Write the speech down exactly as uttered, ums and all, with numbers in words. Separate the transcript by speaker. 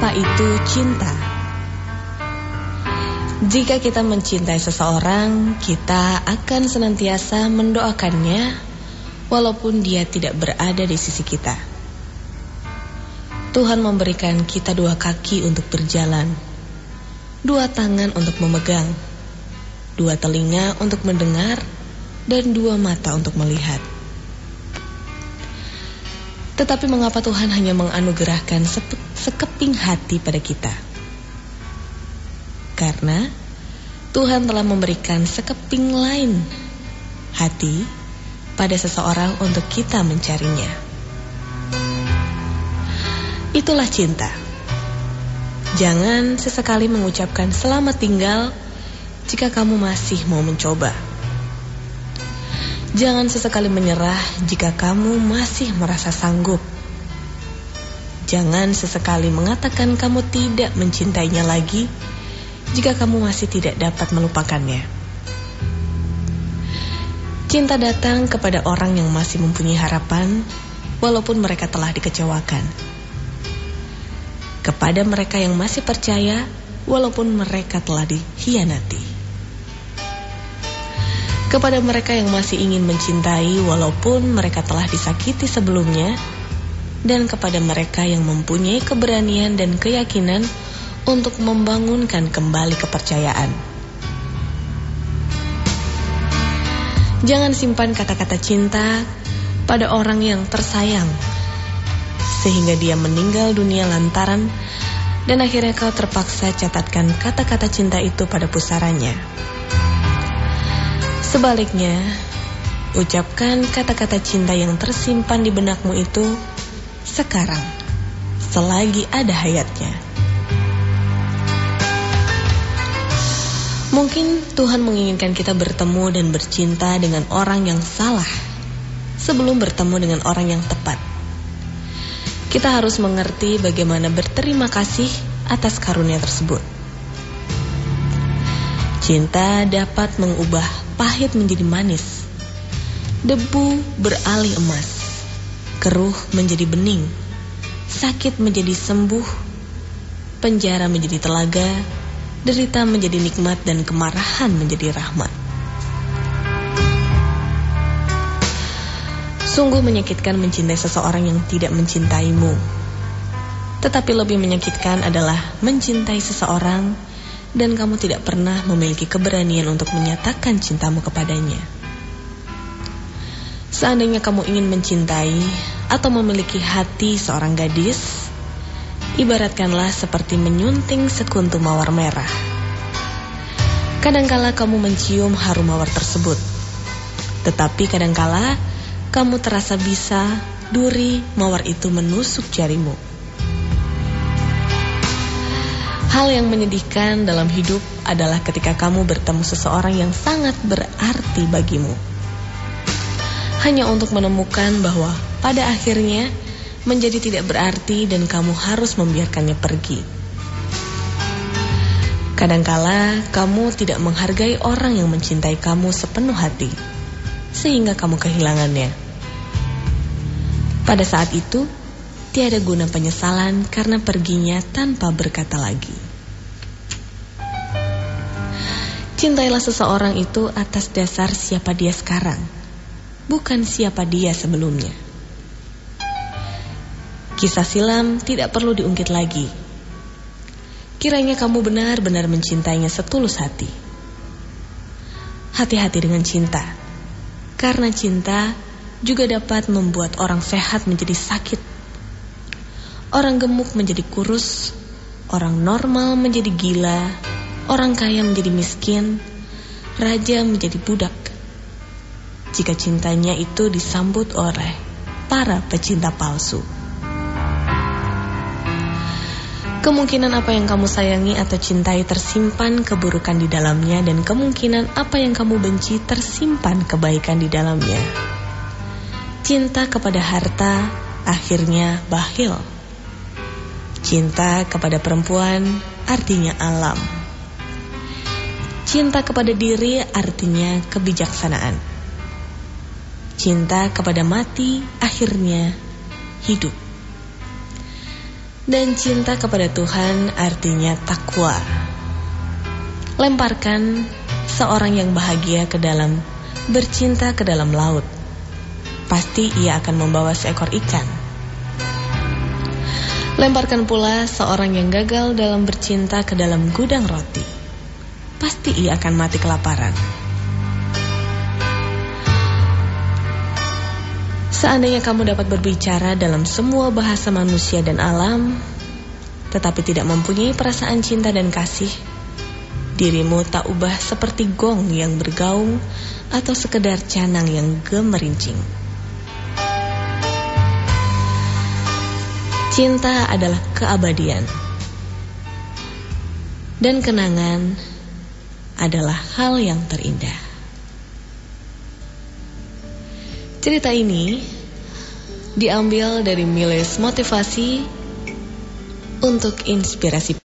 Speaker 1: Apa itu cinta? Jika kita mencintai seseorang, kita akan senantiasa mendoakannya walaupun dia tidak berada di sisi kita. Tuhan memberikan kita dua kaki untuk berjalan, dua tangan untuk memegang, dua telinga untuk mendengar, dan dua mata untuk melihat. Tetapi mengapa Tuhan hanya menganugerahkan sekeping hati pada kita? Karena Tuhan telah memberikan sekeping lain hati pada seseorang untuk kita mencarinya. Itulah cinta. Jangan sesekali mengucapkan selamat tinggal jika kamu masih mau mencoba. Jangan sesekali menyerah jika kamu masih merasa sanggup. Jangan sesekali mengatakan kamu tidak mencintainya lagi jika kamu masih tidak dapat melupakannya. Cinta datang kepada orang yang masih mempunyai harapan walaupun mereka telah dikecewakan. Kepada mereka yang masih percaya walaupun mereka telah dikhianati. Kepada mereka yang masih ingin mencintai walaupun mereka telah disakiti sebelumnya. Dan kepada mereka yang mempunyai keberanian dan keyakinan untuk membangunkan kembali kepercayaan. Jangan simpan kata-kata cinta pada orang yang tersayang sehingga dia meninggal dunia lantaran dan akhirnya kau terpaksa catatkan kata-kata cinta itu pada pusarannya. Sebaliknya, ucapkan kata-kata cinta yang tersimpan di benakmu itu sekarang, selagi ada hayatnya. Mungkin Tuhan menginginkan kita bertemu dan bercinta dengan orang yang salah sebelum bertemu dengan orang yang tepat. Kita harus mengerti bagaimana berterima kasih atas karunia tersebut. Cinta dapat mengubah pahit menjadi manis, debu beralih emas, keruh menjadi bening, sakit menjadi sembuh, penjara menjadi telaga, derita menjadi nikmat, dan kemarahan menjadi rahmat. Sungguh menyakitkan mencintai seseorang yang tidak mencintaimu. Tetapi lebih menyakitkan adalah mencintai seseorang dan kamu tidak pernah memiliki keberanian untuk menyatakan cintamu kepadanya. Seandainya kamu ingin mencintai atau memiliki hati seorang gadis, ibaratkanlah seperti menyunting sekuntum mawar merah. Kadangkala kamu mencium harum mawar tersebut, tetapi kadangkala kamu terasa bisa duri mawar itu menusuk jarimu. Hal yang menyedihkan dalam hidup adalah ketika kamu bertemu seseorang yang sangat berarti bagimu, hanya untuk menemukan bahwa pada akhirnya menjadi tidak berarti dan kamu harus membiarkannya pergi. Kadangkala kamu tidak menghargai orang yang mencintai kamu sepenuh hati, sehingga kamu kehilangannya. Pada saat itu, tiada guna penyesalan karena perginya tanpa berkata lagi. Cintailah seseorang itu atas dasar siapa dia sekarang, bukan siapa dia sebelumnya. Kisah silam tidak perlu diungkit lagi. Kiranya kamu benar-benar mencintainya setulus hati. Hati-hati dengan cinta, karena cinta juga dapat membuat orang sehat menjadi sakit, orang gemuk menjadi kurus, orang normal menjadi gila, orang kaya menjadi miskin, raja menjadi budak. Jika cintanya itu disambut oleh para pecinta palsu. Kemungkinan apa yang kamu sayangi atau cintai tersimpan keburukan di dalamnya, dan kemungkinan apa yang kamu benci tersimpan kebaikan di dalamnya. Cinta kepada harta akhirnya bakhil. Cinta kepada perempuan artinya alam. Cinta kepada diri artinya kebijaksanaan. Cinta kepada mati akhirnya hidup. Dan cinta kepada Tuhan artinya takwa. Lemparkan seorang yang bahagia ke dalam, bercinta ke dalam laut. Pasti ia akan membawa seekor ikan. Lemparkan pula seorang yang gagal dalam bercinta ke dalam gudang roti. Pasti ia akan mati kelaparan. Seandainya kamu dapat berbicara dalam semua bahasa manusia dan alam, tetapi tidak mempunyai perasaan cinta dan kasih, dirimu tak ubah seperti gong yang bergaung atau sekedar canang yang gemerincing. Cinta adalah keabadian, dan kenangan adalah hal yang terindah. Cerita ini diambil dari Miles Motivasi untuk inspirasi.